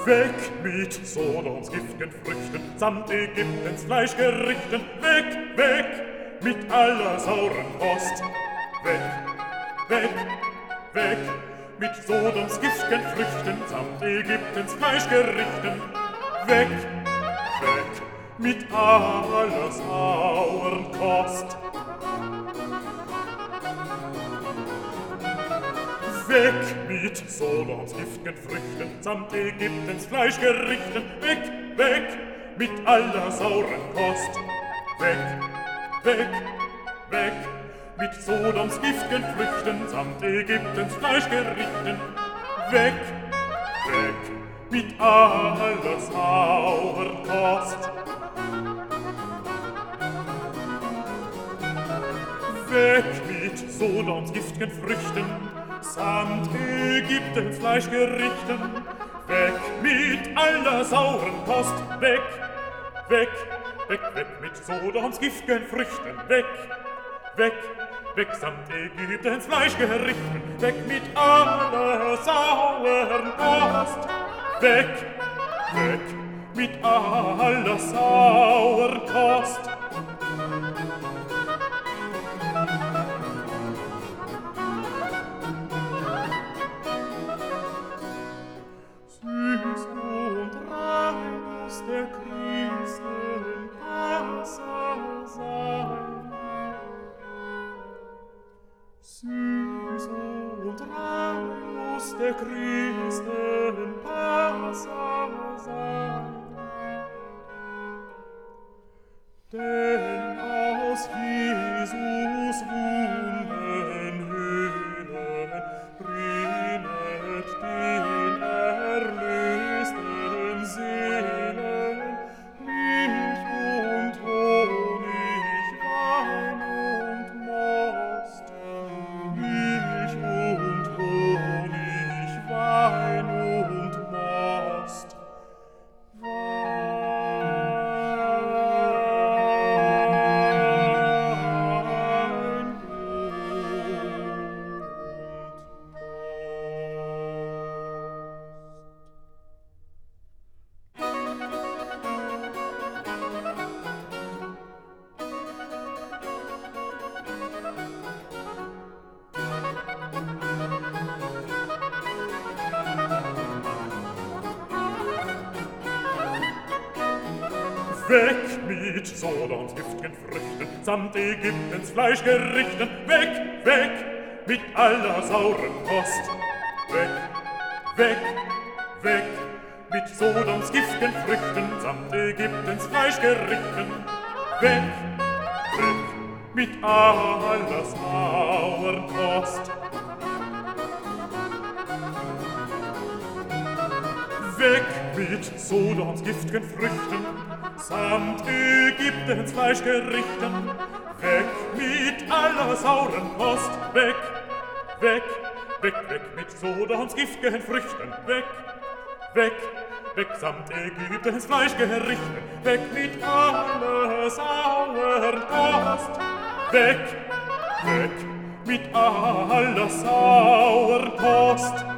Weg mit Sodoms gift'gen Früchten, samt Ägyptens Fleischgerichten. Weg, weg mit aller sauren Kost. Weg, weg, weg mit Sodoms gift'gen Früchten, samt Ägyptens Fleischgerichten. Weg, weg mit aller sauren Kost. Weg mit Sodoms gift'gen Früchten, samt Ägyptens Fleischgerichten. Weg, weg mit aller sauren Kost. Weg, weg, weg mit Sodoms gift'gen Früchten, samt Ägyptens Fleischgerichten. Weg, weg mit aller sauren Kost. Weg mit Sodoms gift'gen Früchten, samt Ägyptens Fleischgerichten. Weg mit aller sauren Kost. Weg, weg, weg, weg mit Sodoms gift'gen Früchten. Weg, weg, weg samt Ägyptens Fleischgerichten. Weg mit aller sauren Kost. Weg, weg mit aller sauren Kost. Süß und rein muss der Christenpasser sein. Süß und rein muss der Christenpasser sein. Denn aus Jesus Wunden Höhlen rinnet den erlösten Seelen Milch und Honig, Wein und Most. Milch und Honig, Wein und Most. Weg mit Sodoms gift'gen Früchten, samt Ägyptens Fleischgerichten. Weg, weg mit aller sauren Kost. Weg, weg, weg mit Sodoms gift'gen Früchten, samt Ägyptens Fleischgerichten. Weg, weg mit aller sauren Kost. Weg mit Sodoms gift'gen Früchten, samt Ägyptens Fleischgerichten. Weg mit aller sauren Kost. Weg, weg, weg, weg mit Sodoms gift'gen Früchten. Weg, weg, weg samt Ägyptens Fleischgerichten. Weg mit aller sauren Kost. Weg, weg mit aller sauren Kost.